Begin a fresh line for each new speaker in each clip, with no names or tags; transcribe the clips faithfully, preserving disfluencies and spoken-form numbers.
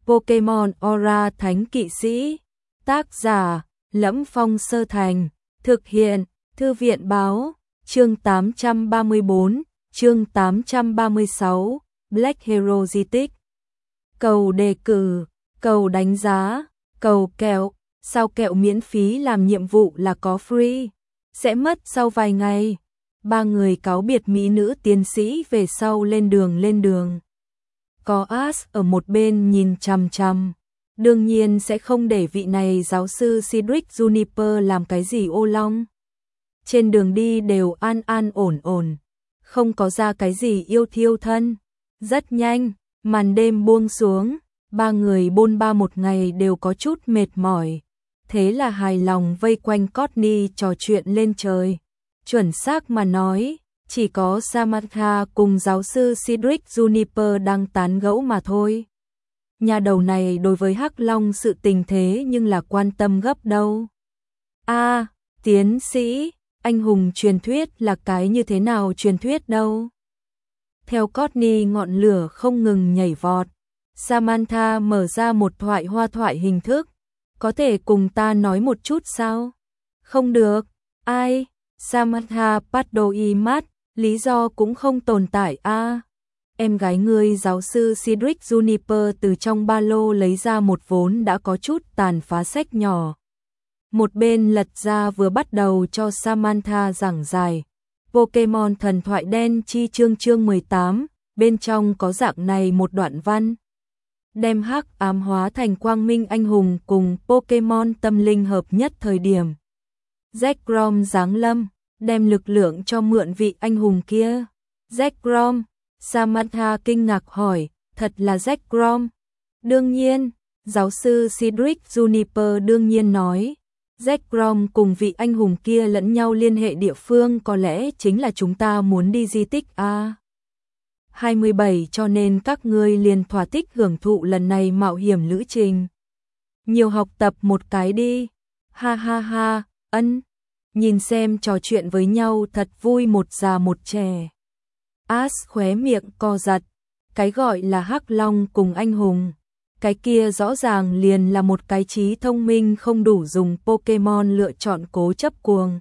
Pokemon Aura Thánh Kỵ Sĩ. Tác giả: Lẫm Phong Sơ Thành. Thực hiện: Thư viện Báo. Chương tám trăm ba mươi bốn, chương tám trăm ba mươi sáu, Black Hero di tích. Cầu đề cử, cầu đánh giá, cầu kẹo. Sao kẹo miễn phí làm nhiệm vụ là có free? Sẽ mất sau vài ngày. Ba người cáo biệt mỹ nữ tiến sĩ về sau lên đường lên đường. Có Ash ở một bên nhìn chằm chằm. Đương nhiên sẽ không để vị này giáo sư Cedric Juniper làm cái gì ô long. Trên đường đi đều an an ổn ổn, không có ra cái gì yêu thiêu thân. Rất nhanh, màn đêm buông xuống, ba người bôn ba một ngày đều có chút mệt mỏi. Thế là hài lòng vây quanh Courtney trò chuyện lên trời. Chuẩn xác mà nói, chỉ có Samantha cùng giáo sư Cedric Juniper đang tán gẫu mà thôi. Nhà đầu này đối với Hắc Long sự tình thế nhưng là quan tâm gấp đâu. A, à, tiến sĩ, anh hùng truyền thuyết là cái như thế nào truyền thuyết đâu? Theo Courtney ngọn lửa không ngừng nhảy vọt. Samantha mở ra một thoại hoa thoại hình thức. Có thể cùng ta nói một chút sao? Không được. Ai? Samantha bắt đầu y mắt, lý do cũng không tồn tại a. À, em gái ngươi giáo sư Cedric Juniper từ trong ba lô lấy ra một vốn đã có chút tàn phá sách nhỏ. Một bên lật ra vừa bắt đầu cho Samantha giảng giải. Pokemon thần thoại đen chi chương chương mười tám, bên trong có dạng này một đoạn văn. Đem hắc ám hóa thành quang minh anh hùng cùng Pokemon tâm linh hợp nhất thời điểm. Jack Grom giáng lâm, đem lực lượng cho mượn vị anh hùng kia. Jack Grom, Samantha kinh ngạc hỏi, thật là Jack Grom? Đương nhiên, giáo sư Cedric Juniper đương nhiên nói. Jack Grom cùng vị anh hùng kia lẫn nhau liên hệ địa phương có lẽ chính là chúng ta muốn đi di tích A hai mươi bảy cho nên các ngươi liền thỏa thích hưởng thụ lần này mạo hiểm lữ trình. Nhiều học tập một cái đi. Ha ha ha, ân. Nhìn xem trò chuyện với nhau thật vui một già một trẻ. Ash khóe miệng co giật. Cái gọi là Hắc Long cùng anh hùng. Cái kia rõ ràng liền là một cái trí thông minh không đủ dùng Pokemon lựa chọn cố chấp cuồng.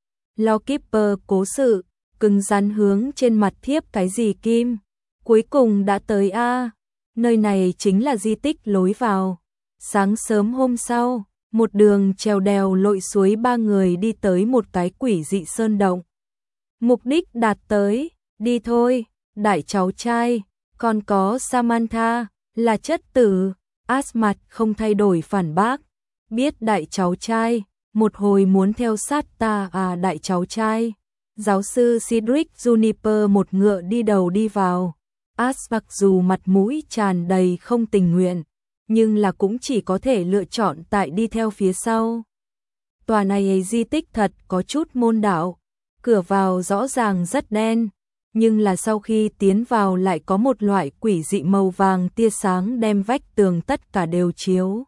Lawkeeper cố sự, cứng rắn hướng trên mặt thiếp cái gì kim. Cuối cùng đã tới A. Nơi này chính là di tích lối vào. Sáng sớm hôm sau, một đường trèo đèo lội suối ba người đi tới một cái quỷ dị sơn động. Mục đích đạt tới, đi thôi, đại cháu trai, còn có Samantha, là chất tử. Ash mặt không thay đổi phản bác. Biết đại cháu trai, một hồi muốn theo sát ta à đại cháu trai. Giáo sư Cedric Juniper một ngựa đi đầu đi vào. Ash mặc dù mặt mũi tràn đầy không tình nguyện, nhưng là cũng chỉ có thể lựa chọn tại đi theo phía sau. Tòa này di tích thật có chút môn đạo, cửa vào rõ ràng rất đen, nhưng là sau khi tiến vào lại có một loại quỷ dị màu vàng tia sáng đem vách tường tất cả đều chiếu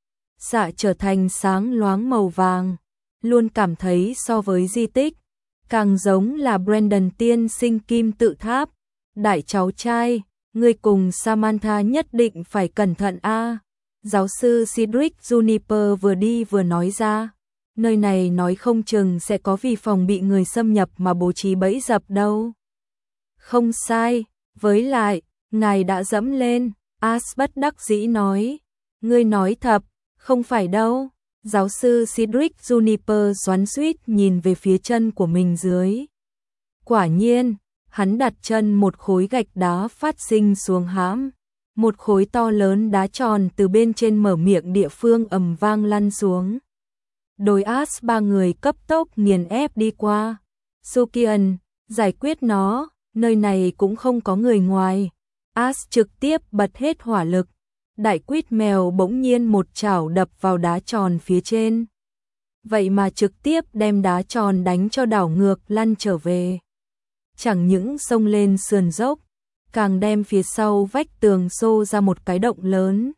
xạ trở thành sáng loáng màu vàng. Luôn cảm thấy so với di tích, càng giống là Brandon tiên sinh kim tự tháp. Đại cháu trai, ngươi cùng Samantha nhất định phải cẩn thận a. À. Giáo sư Cedric Juniper vừa đi vừa nói ra. Nơi này nói không chừng sẽ có vì phòng bị người xâm nhập mà bố trí bẫy dập đâu. Không sai, với lại, ngài đã dẫm lên, Ash bất đắc dĩ nói. Ngươi nói thật, không phải đâu. Giáo sư Cedric Juniper xoắn xuýt nhìn về phía chân của mình dưới. Quả nhiên, hắn đặt chân một khối gạch đá phát sinh xuống hãm. Một khối to lớn đá tròn từ bên trên mở miệng địa phương ầm vang lăn xuống. Đôi Ash ba người cấp tốc nghiền ép đi qua. Sukian, giải quyết nó, nơi này cũng không có người ngoài. Ash trực tiếp bật hết hỏa lực. Đại quýt mèo bỗng nhiên một chảo đập vào đá tròn phía trên. Vậy mà trực tiếp đem đá tròn đánh cho đảo ngược lăn trở về. Chẳng những xông lên sườn dốc, càng đem phía sau vách tường xô ra một cái động lớn.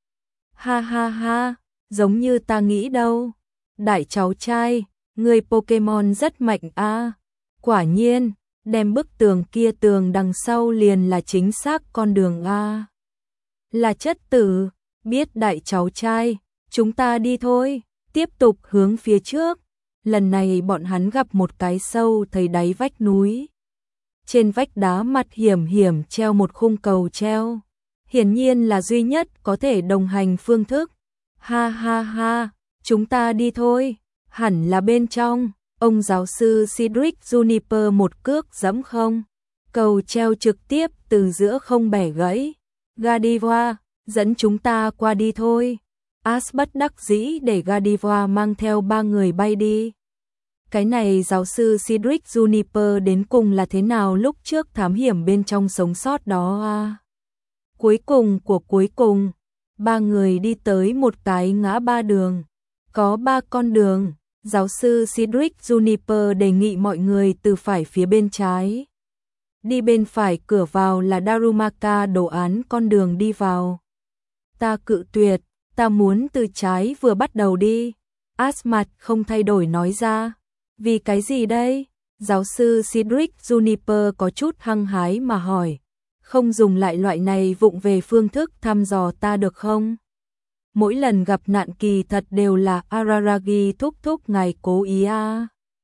Ha ha ha, giống như ta nghĩ đâu. Đại cháu trai, người Pokemon rất mạnh a. À. Quả nhiên, đem bức tường kia tường đằng sau liền là chính xác con đường a. Là chất tử, Biết đại cháu trai, chúng ta đi thôi, tiếp tục hướng phía trước. Lần này bọn hắn gặp một cái sâu thấy đáy vách núi. Trên vách đá mặt hiểm hiểm treo một khung cầu treo. Hiển nhiên là duy nhất có thể đồng hành phương thức. Ha ha ha, chúng ta đi thôi, hẳn là bên trong. Ông giáo sư Cedric Juniper một cước giẫm không. Cầu treo trực tiếp từ giữa không bẻ gãy. Godiva, dẫn chúng ta qua đi thôi. Ash bất đắc dĩ để Godiva mang theo ba người bay đi. Cái này giáo sư Cedric Juniper đến cùng là thế nào lúc trước thám hiểm bên trong sống sót đó à? Cuối cùng của cuối cùng, ba người đi tới một cái ngã ba đường. Có ba con đường, giáo sư Cedric Juniper đề nghị mọi người từ phải phía bên trái. Đi bên phải cửa vào là Darumaka đồ án con đường đi vào. Ta cự tuyệt, ta muốn từ trái vừa bắt đầu đi. Ash mặt không thay đổi nói ra. Vì cái gì đây? Giáo sư Cedric Juniper có chút hăng hái mà hỏi. Không dùng lại loại này vụng về phương thức thăm dò ta được không? Mỗi lần gặp nạn kỳ thật đều là Araragi thúc thúc ngài cố ý à.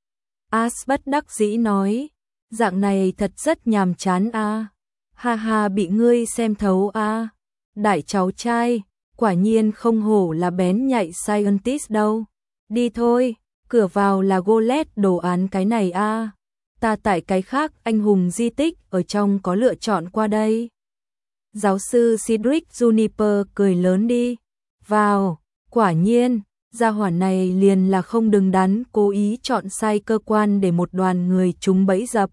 Ash bất đắc dĩ nói. Dạng này thật rất nhàm chán à. Ha ha bị ngươi xem thấu à. Đại cháu trai, quả nhiên không hổ là bén nhạy scientist đâu. Đi thôi, cửa vào là Golet đồ án cái này à. Ta tại cái khác anh hùng di tích ở trong có lựa chọn qua đây. Giáo sư Cedric Juniper cười lớn đi. Vào, quả nhiên, gia hỏa này liền là không đứng đắn cố ý chọn sai cơ quan để một đoàn người trúng bẫy dập.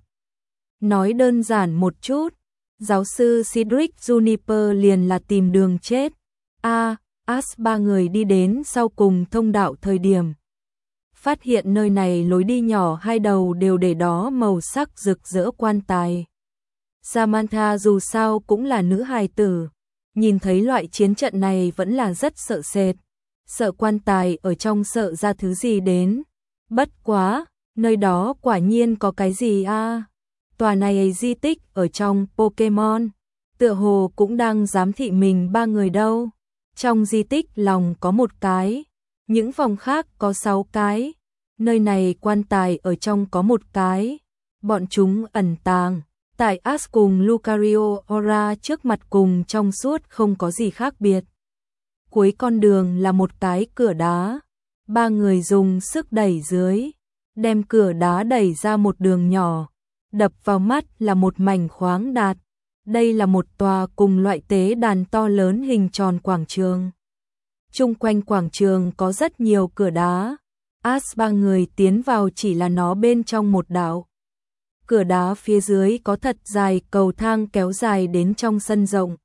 Nói đơn giản một chút, giáo sư Cedric Juniper liền là tìm đường chết. A, à, Ash ba người đi đến sau cùng thông đạo thời điểm. Phát hiện nơi này lối đi nhỏ hai đầu đều để đó màu sắc rực rỡ quan tài. Samantha dù sao cũng là nữ hài tử, nhìn thấy loại chiến trận này vẫn là rất sợ sệt. Sợ quan tài ở trong sợ ra thứ gì đến. Bất quá, nơi đó quả nhiên có cái gì a? À? Tòa này di tích ở trong Pokemon, tựa hồ cũng đang giám thị mình ba người đâu. Trong di tích lòng có một cái, những phòng khác có sáu cái, nơi này quan tài ở trong có một cái. Bọn chúng ẩn tàng, tại Ash cùng Lucario Ora trước mặt cùng trong suốt không có gì khác biệt. Cuối con đường là một cái cửa đá, ba người dùng sức đẩy dưới, đem cửa đá đẩy ra một đường nhỏ. Đập vào mắt là một mảnh khoáng đạt. Đây là một tòa cùng loại tế đàn to lớn hình tròn quảng trường. Chung quanh quảng trường có rất nhiều cửa đá. Ash ba người tiến vào chỉ là nó bên trong một đạo. Cửa đá phía dưới có thật dài cầu thang kéo dài đến trong sân rộng.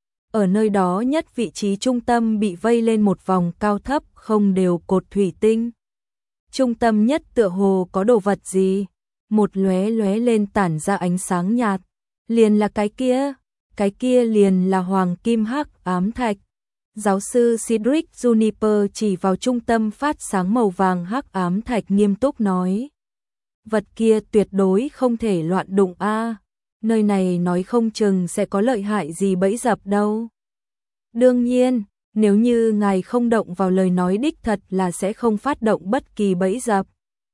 Ở nơi đó nhất vị trí trung tâm bị vây lên một vòng cao thấp không đều cột thủy tinh. Trung tâm nhất tựa hồ có đồ vật gì. Một lóe lóe lên tản ra ánh sáng nhạt. Liền là cái kia, cái kia liền là hoàng kim hắc ám thạch. Giáo sư Cedric Juniper chỉ vào trung tâm phát sáng màu vàng hắc ám thạch nghiêm túc nói. Vật kia tuyệt đối không thể loạn đụng a. Nơi này nói không chừng sẽ có lợi hại gì bẫy dập đâu. Đương nhiên, nếu như ngài không động vào lời nói đích thật là sẽ không phát động bất kỳ bẫy dập.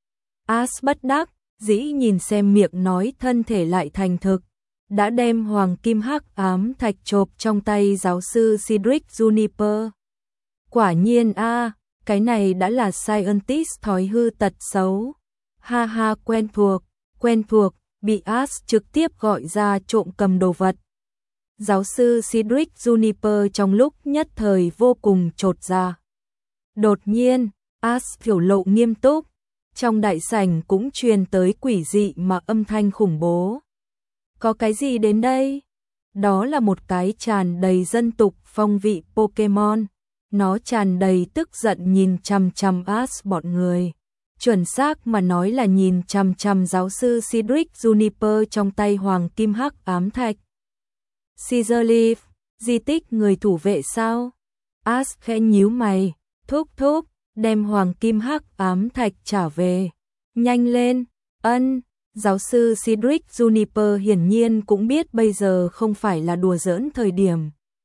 Ash bất đắc dĩ nhìn xem miệng nói thân thể lại thành thực, đã đem hoàng kim hắc ám thạch chộp trong tay giáo sư Cedric Juniper. Quả nhiên a, cái này đã là scientist thói hư tật xấu. Ha ha quen thuộc, quen thuộc, bị Ash trực tiếp gọi ra trộm cầm đồ vật. Giáo sư Cedric Juniper trong lúc nhất thời vô cùng chột dạ. Đột nhiên, Ash biểu lộ nghiêm túc. Trong đại sảnh cũng truyền tới quỷ dị mà âm thanh khủng bố. Có cái gì đến đây? Đó là một cái tràn đầy dân tục phong vị Pokemon. Nó tràn đầy tức giận nhìn chằm chằm Ash bọn người. Chuẩn xác mà nói là nhìn chằm chằm giáo sư Cedric Juniper trong tay hoàng kim hắc ám thạch. Scissor Leaf, di tích người thủ vệ sao? Ash khẽ nhíu mày, thúc thúc. Đem hoàng kim hắc ám thạch trả về. Nhanh lên, ân. Giáo sư Cedric Juniper hiển nhiên cũng biết bây giờ không phải là đùa giỡn thời điểm.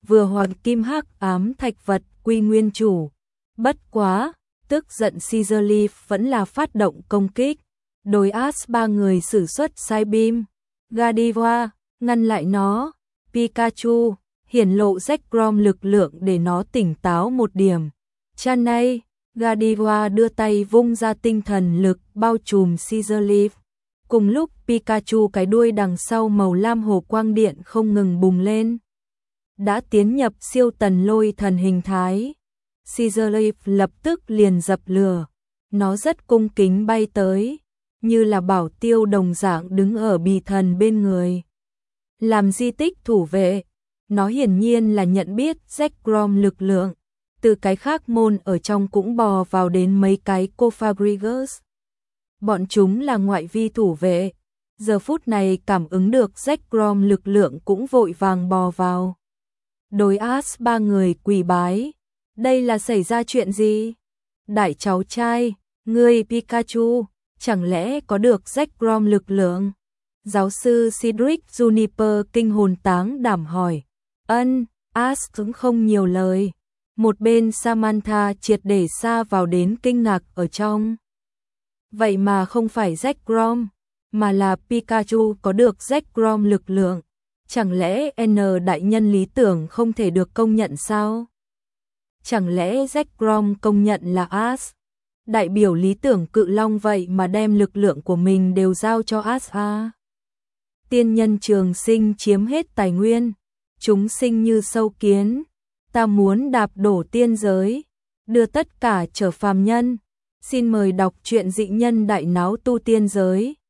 vừa hoàng kim hắc ám thạch vật quy nguyên chủ. Bất quá, tức giận Caesar Leaf vẫn là phát động công kích. Đối As ba người sử xuất sai beam. Gardevoir ngăn lại nó. Pikachu hiển lộ Zekrom lực lượng để nó tỉnh táo một điểm. Chanay, Gardevoir đưa tay vung ra tinh thần lực bao trùm Caesar Leaf. Cùng lúc Pikachu cái đuôi đằng sau màu lam hồ quang điện không ngừng bùng lên. Đã tiến nhập siêu tần lôi thần hình thái. Caesar Leaf lập tức liền dập lửa. Nó rất cung kính bay tới, như là bảo tiêu đồng dạng đứng ở bì thần bên người. Làm di tích thủ vệ, nó hiển nhiên là nhận biết Zekrom lực lượng. Từ cái khác môn ở trong cũng bò vào đến mấy cái Cofagrigus. Bọn chúng là ngoại vi thủ vệ. Giờ phút này cảm ứng được Zekrom lực lượng cũng vội vàng bò vào. Đối As ba người quỳ bái. Đây là xảy ra chuyện gì? Đại cháu trai, ngươi Pikachu, chẳng lẽ có được Zekrom lực lượng? Giáo sư Cedric Juniper kinh hồn táng đảm hỏi. Ân, As cũng không nhiều lời. Một bên Samantha triệt để xa vào đến kinh ngạc ở trong. Vậy mà không phải Zekrom, mà là Pikachu có được Zekrom lực lượng. Chẳng lẽ N đại nhân lý tưởng không thể được công nhận sao? Chẳng lẽ Zekrom công nhận là As? Đại biểu lý tưởng cự long vậy mà đem lực lượng của mình đều giao cho As à? Tiên nhân trường sinh chiếm hết tài nguyên, chúng sinh như sâu kiến. Ta muốn đạp đổ tiên giới, đưa tất cả trở phàm nhân. Xin mời đọc truyện dị nhân đại náo tu tiên giới.